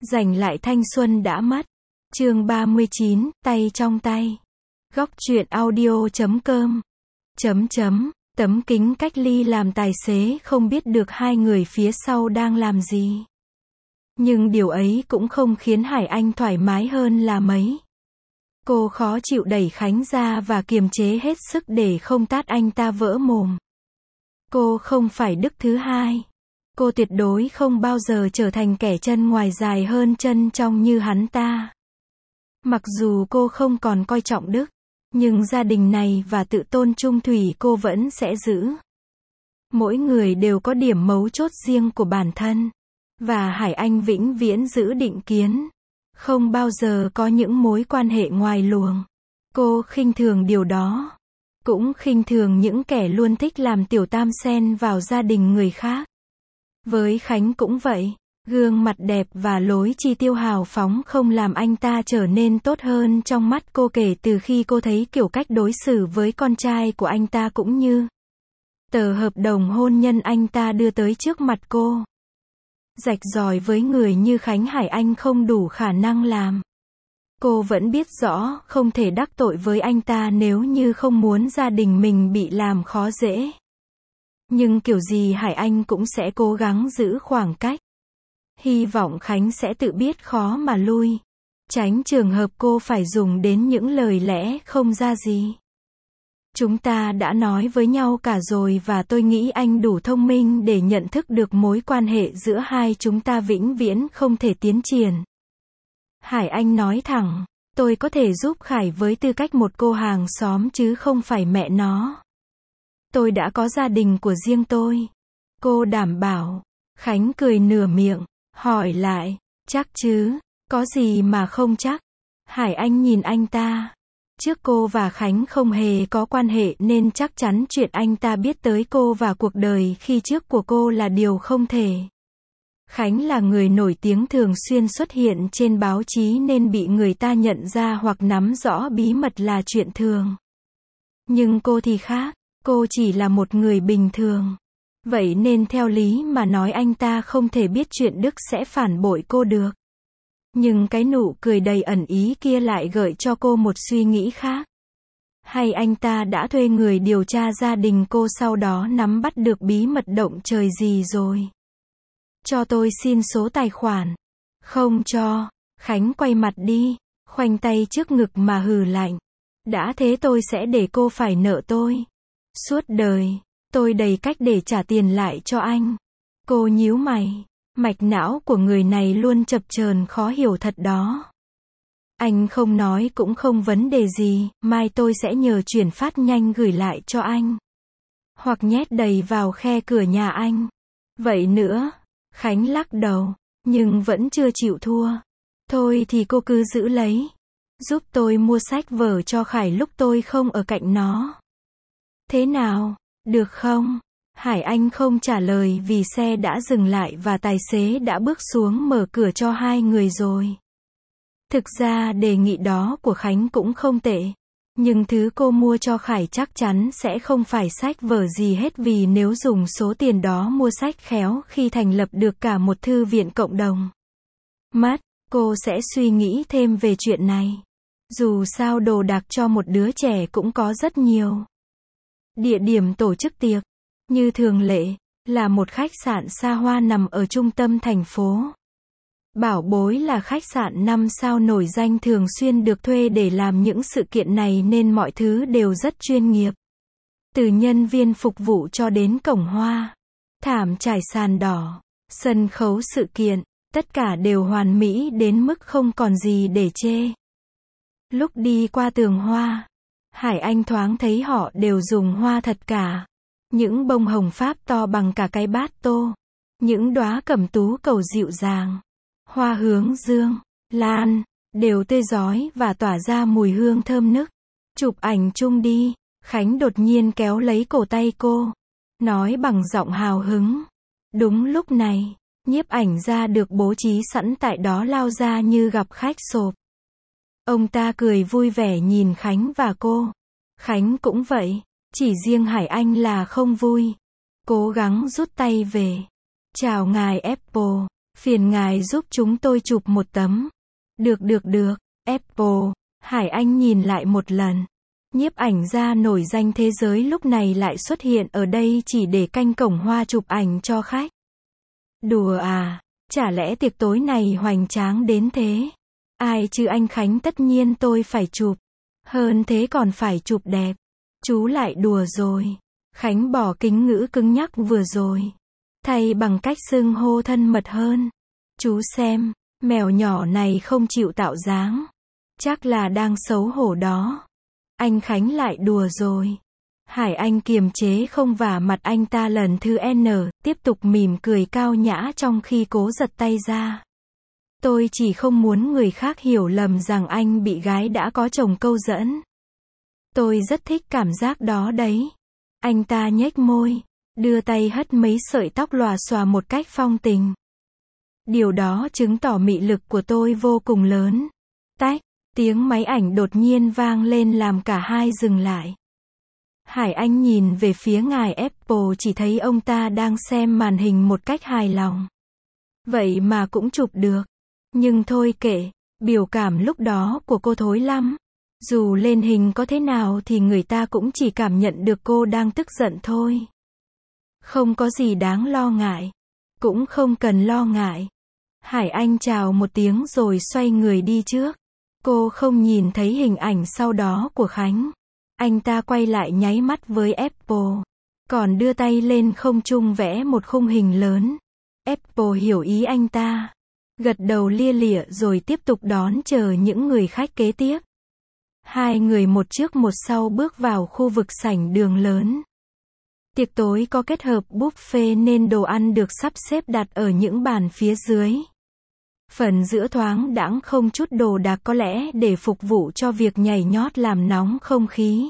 Giành lại thanh xuân đã mất. Chương 39, tay trong tay. Góc truyện audio.com. Tấm kính cách ly làm tài xế không biết được hai người phía sau đang làm gì. Nhưng điều ấy cũng không khiến Hải Anh thoải mái hơn là mấy. Cô khó chịu đẩy Khánh ra và kiềm chế hết sức để không tát anh ta vỡ mồm. Cô không phải Đức thứ hai. Cô tuyệt đối không bao giờ trở thành kẻ chân ngoài dài hơn chân trong như hắn ta. Mặc dù cô không còn coi trọng Đức, nhưng gia đình này và tự tôn trung thủy cô vẫn sẽ giữ. Mỗi người đều có điểm mấu chốt riêng của bản thân. Và Hải Anh vĩnh viễn giữ định kiến. Không bao giờ có những mối quan hệ ngoài luồng. Cô khinh thường điều đó. Cũng khinh thường những kẻ luôn thích làm tiểu tam xen vào gia đình người khác. Với Khánh cũng vậy. Gương mặt đẹp và lối chi tiêu hào phóng không làm anh ta trở nên tốt hơn trong mắt cô kể từ khi cô thấy kiểu cách đối xử với con trai của anh ta cũng như tờ hợp đồng hôn nhân anh ta đưa tới trước mặt cô. Rạch ròi với người như Khánh Hải Anh không đủ khả năng làm. Cô vẫn biết rõ không thể đắc tội với anh ta nếu như không muốn gia đình mình bị làm khó dễ. Nhưng kiểu gì Hải Anh cũng sẽ cố gắng giữ khoảng cách. Hy vọng Khánh sẽ tự biết khó mà lui. Tránh trường hợp cô phải dùng đến những lời lẽ không ra gì. Chúng ta đã nói với nhau cả rồi và tôi nghĩ anh đủ thông minh để nhận thức được mối quan hệ giữa hai chúng ta vĩnh viễn không thể tiến triển. Hải Anh nói thẳng, tôi có thể giúp Khải với tư cách một cô hàng xóm chứ không phải mẹ nó. Tôi đã có gia đình của riêng tôi. Cô đảm bảo. Khánh cười nửa miệng, hỏi lại, chắc chứ, có gì mà không chắc. Hải Anh nhìn anh ta. Trước cô và Khánh không hề có quan hệ nên chắc chắn chuyện anh ta biết tới cô và cuộc đời khi trước của cô là điều không thể. Khánh là người nổi tiếng thường xuyên xuất hiện trên báo chí nên bị người ta nhận ra hoặc nắm rõ bí mật là chuyện thường. Nhưng cô thì khác, cô chỉ là một người bình thường. Vậy nên theo lý mà nói anh ta không thể biết chuyện Đức sẽ phản bội cô được. Nhưng cái nụ cười đầy ẩn ý kia lại gợi cho cô một suy nghĩ khác. Hay anh ta đã thuê người điều tra gia đình cô sau đó nắm bắt được bí mật động trời gì rồi. Cho tôi xin số tài khoản. Không cho. Khánh quay mặt đi, khoanh tay trước ngực mà hừ lạnh. Đã thế tôi sẽ để cô phải nợ tôi. Suốt đời, tôi đầy cách để trả tiền lại cho anh. Cô nhíu mày. Mạch não của người này luôn chập chờn khó hiểu thật đó. Anh không nói cũng không vấn đề gì, mai tôi sẽ nhờ chuyển phát nhanh gửi lại cho anh. Hoặc nhét đầy vào khe cửa nhà anh. Vậy nữa, Khánh lắc đầu, nhưng vẫn chưa chịu thua. Thôi thì cô cứ giữ lấy. Giúp tôi mua sách vở cho Khải lúc tôi không ở cạnh nó. Thế nào, được không? Hải Anh không trả lời vì xe đã dừng lại và tài xế đã bước xuống mở cửa cho hai người rồi. Thực ra đề nghị đó của Khánh cũng không tệ. Nhưng thứ cô mua cho Khải chắc chắn sẽ không phải sách vở gì hết vì nếu dùng số tiền đó mua sách khéo khi thành lập được cả một thư viện cộng đồng. Cô sẽ suy nghĩ thêm về chuyện này. Dù sao đồ đạc cho một đứa trẻ cũng có rất nhiều. Địa điểm tổ chức tiệc, như thường lệ, là một khách sạn xa hoa nằm ở trung tâm thành phố. Bảo bối là khách sạn 5 sao nổi danh thường xuyên được thuê để làm những sự kiện này nên mọi thứ đều rất chuyên nghiệp. Từ nhân viên phục vụ cho đến cổng hoa, thảm trải sàn đỏ, sân khấu sự kiện, tất cả đều hoàn mỹ đến mức không còn gì để chê. Lúc đi qua tường hoa, Hải Anh thoáng thấy họ đều dùng hoa thật cả. Những bông hồng Pháp to bằng cả cái bát tô. Những đóa cẩm tú cầu dịu dàng. Hoa hướng dương, lan, đều tươi rói và tỏa ra mùi hương thơm nức. Chụp ảnh chung đi. Khánh đột nhiên kéo lấy cổ tay cô. Nói bằng giọng hào hứng. Đúng lúc này, nhiếp ảnh gia được bố trí sẵn tại đó lao ra như gặp khách sộp. Ông ta cười vui vẻ nhìn Khánh và cô. Khánh cũng vậy. Chỉ riêng Hải Anh là không vui. Cố gắng rút tay về. Chào ngài Apple. Phiền ngài giúp chúng tôi chụp một tấm. Được, Apple. Hải Anh nhìn lại một lần. Nhiếp ảnh gia nổi danh thế giới lúc này lại xuất hiện ở đây chỉ để canh cổng hoa chụp ảnh cho khách. Đùa à, chả lẽ tiệc tối này hoành tráng đến thế? Ai chứ anh Khánh, tất nhiên tôi phải chụp. Hơn thế còn phải chụp đẹp. Chú lại đùa rồi. Khánh bỏ kính ngữ cứng nhắc vừa rồi. Thay bằng cách xưng hô thân mật hơn. Chú xem, mèo nhỏ này không chịu tạo dáng. Chắc là đang xấu hổ đó. Anh Khánh lại đùa rồi. Hải Anh kiềm chế không vả mặt anh ta lần thứ N, tiếp tục mỉm cười cao nhã trong khi cố giật tay ra. Tôi chỉ không muốn người khác hiểu lầm rằng anh bị gái đã có chồng câu dẫn. Tôi rất thích cảm giác đó đấy. Anh ta nhếch môi, đưa tay hất mấy sợi tóc lòa xòa một cách phong tình. Điều đó chứng tỏ mị lực của tôi vô cùng lớn. Tách, tiếng máy ảnh đột nhiên vang lên làm cả hai dừng lại. Hải Anh nhìn về phía ngài Apple, chỉ thấy ông ta đang xem màn hình một cách hài lòng. Vậy mà cũng chụp được. Nhưng thôi kệ, biểu cảm lúc đó của cô thối lắm. Dù lên hình có thế nào thì người ta cũng chỉ cảm nhận được cô đang tức giận thôi. Không có gì đáng lo ngại. Cũng không cần lo ngại. Hải Anh chào một tiếng rồi xoay người đi trước. Cô không nhìn thấy hình ảnh sau đó của Khánh. Anh ta quay lại nháy mắt với Apple. Còn đưa tay lên không trung vẽ một khung hình lớn. Apple hiểu ý anh ta. Gật đầu lia lịa rồi tiếp tục đón chờ những người khách kế tiếp. Hai người một trước một sau bước vào khu vực sảnh đường lớn. Tiệc tối có kết hợp buffet nên đồ ăn được sắp xếp đặt ở những bàn phía dưới. Phần giữa thoáng đãng không chút đồ đạc, có lẽ để phục vụ cho việc nhảy nhót làm nóng không khí.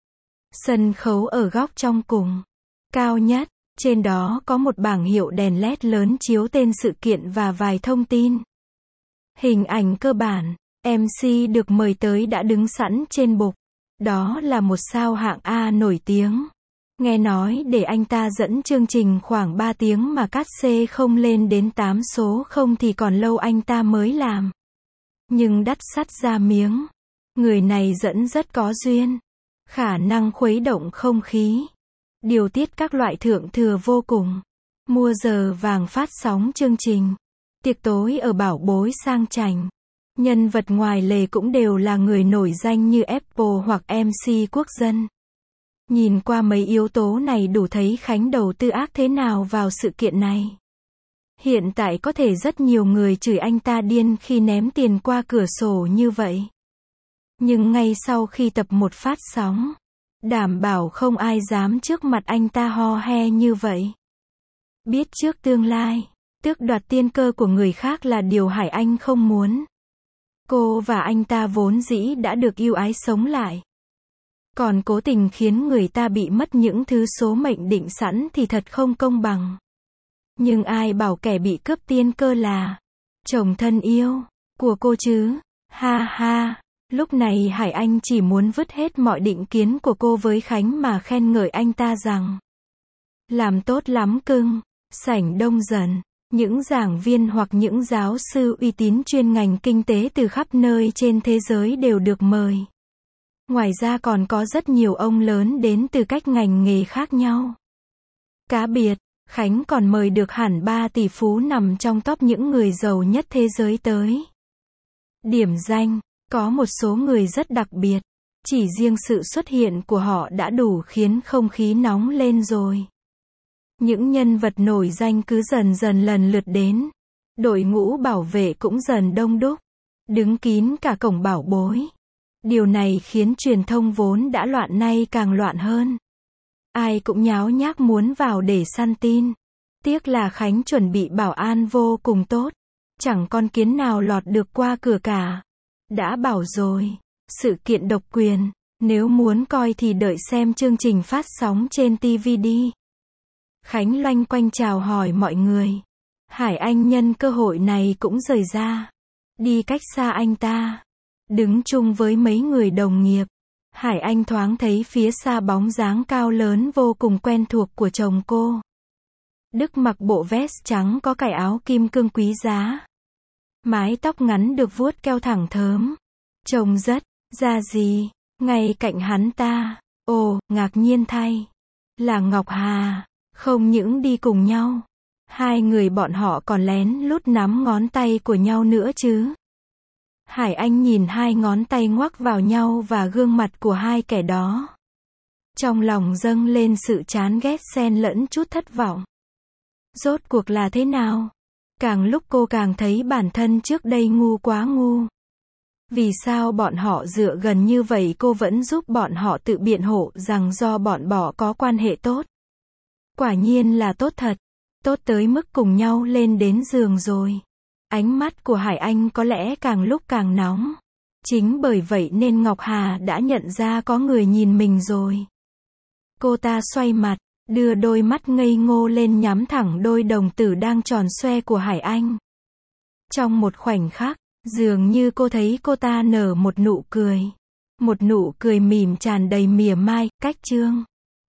Sân khấu ở góc trong cùng. Cao nhất, trên đó có một bảng hiệu đèn LED lớn chiếu tên sự kiện và vài thông tin. Hình ảnh cơ bản, MC được mời tới đã đứng sẵn trên bục. Đó là một sao hạng A nổi tiếng. Nghe nói để anh ta dẫn chương trình khoảng 3 tiếng mà cát xê không lên đến 8 số không thì còn lâu anh ta mới làm. Nhưng đắt sắt ra miếng. Người này dẫn rất có duyên. Khả năng khuấy động không khí. Điều tiết các loại thượng thừa vô cùng. Mua giờ vàng phát sóng chương trình. Tiệc tối ở bảo bối sang chảnh. Nhân vật ngoài lề cũng đều là người nổi danh như Apple hoặc MC quốc dân. Nhìn qua mấy yếu tố này đủ thấy Khánh đầu tư ác thế nào vào sự kiện này. Hiện tại có thể rất nhiều người chửi anh ta điên khi ném tiền qua cửa sổ như vậy. Nhưng ngay sau khi tập 1 phát sóng, đảm bảo không ai dám trước mặt anh ta ho he như vậy. Biết trước tương lai, tước đoạt tiên cơ của người khác là điều Hải Anh không muốn. Cô và anh ta vốn dĩ đã được yêu ái sống lại. Còn cố tình khiến người ta bị mất những thứ số mệnh định sẵn thì thật không công bằng. Nhưng ai bảo kẻ bị cướp tiên cơ là chồng thân yêu của cô chứ? Ha ha, lúc này Hải Anh chỉ muốn vứt hết mọi định kiến của cô với Khánh mà khen ngợi anh ta rằng làm tốt lắm cưng. Sảnh đông dần, những giảng viên hoặc những giáo sư uy tín chuyên ngành kinh tế từ khắp nơi trên thế giới đều được mời. Ngoài ra còn có rất nhiều ông lớn đến từ các ngành nghề khác nhau. Cá biệt, Khánh còn mời được hẳn 3 tỷ phú nằm trong top những người giàu nhất thế giới tới. Điểm danh, có một số người rất đặc biệt. Chỉ riêng sự xuất hiện của họ đã đủ khiến không khí nóng lên rồi. Những nhân vật nổi danh cứ dần dần lần lượt đến. Đội ngũ bảo vệ cũng dần đông đúc. Đứng kín cả cổng bảo bối. Điều này khiến truyền thông vốn đã loạn nay càng loạn hơn. Ai cũng nháo nhác muốn vào để săn tin. Tiếc là Khánh chuẩn bị bảo an vô cùng tốt. Chẳng con kiến nào lọt được qua cửa cả. Đã bảo rồi, sự kiện độc quyền. Nếu muốn coi thì đợi xem chương trình phát sóng trên TV đi. Khánh loanh quanh chào hỏi mọi người. Hải Anh nhân cơ hội này cũng rời ra. Đi cách xa anh ta. Đứng chung với mấy người đồng nghiệp. Hải Anh thoáng thấy phía xa bóng dáng cao lớn vô cùng quen thuộc của chồng cô. Đức mặc bộ vest trắng có cài áo kim cương quý giá. Mái tóc ngắn được vuốt keo thẳng thớm. Trông rất ra gì. Ngay cạnh hắn ta. Ồ, ngạc nhiên thay. Là Ngọc Hà. Không những đi cùng nhau. Hai người bọn họ còn lén lút nắm ngón tay của nhau nữa chứ. Hải Anh nhìn hai ngón tay ngoắc vào nhau và gương mặt của hai kẻ đó. Trong lòng dâng lên sự chán ghét xen lẫn chút thất vọng. Rốt cuộc là thế nào? Càng lúc cô càng thấy bản thân trước đây ngu quá ngu. Vì sao bọn họ dựa gần như vậy cô vẫn giúp bọn họ tự biện hộ rằng do bọn bỏ có quan hệ tốt. Quả nhiên là tốt thật. Tốt tới mức cùng nhau lên đến giường rồi. Ánh mắt của Hải Anh có lẽ càng lúc càng nóng. Chính bởi vậy nên Ngọc Hà đã nhận ra có người nhìn mình rồi. Cô ta xoay mặt, đưa đôi mắt ngây ngô lên nhắm thẳng đôi đồng tử đang tròn xoe của Hải Anh. Trong một khoảnh khắc, dường như cô thấy cô ta nở một nụ cười. Một nụ cười mỉm tràn đầy mỉa mai, cách chương.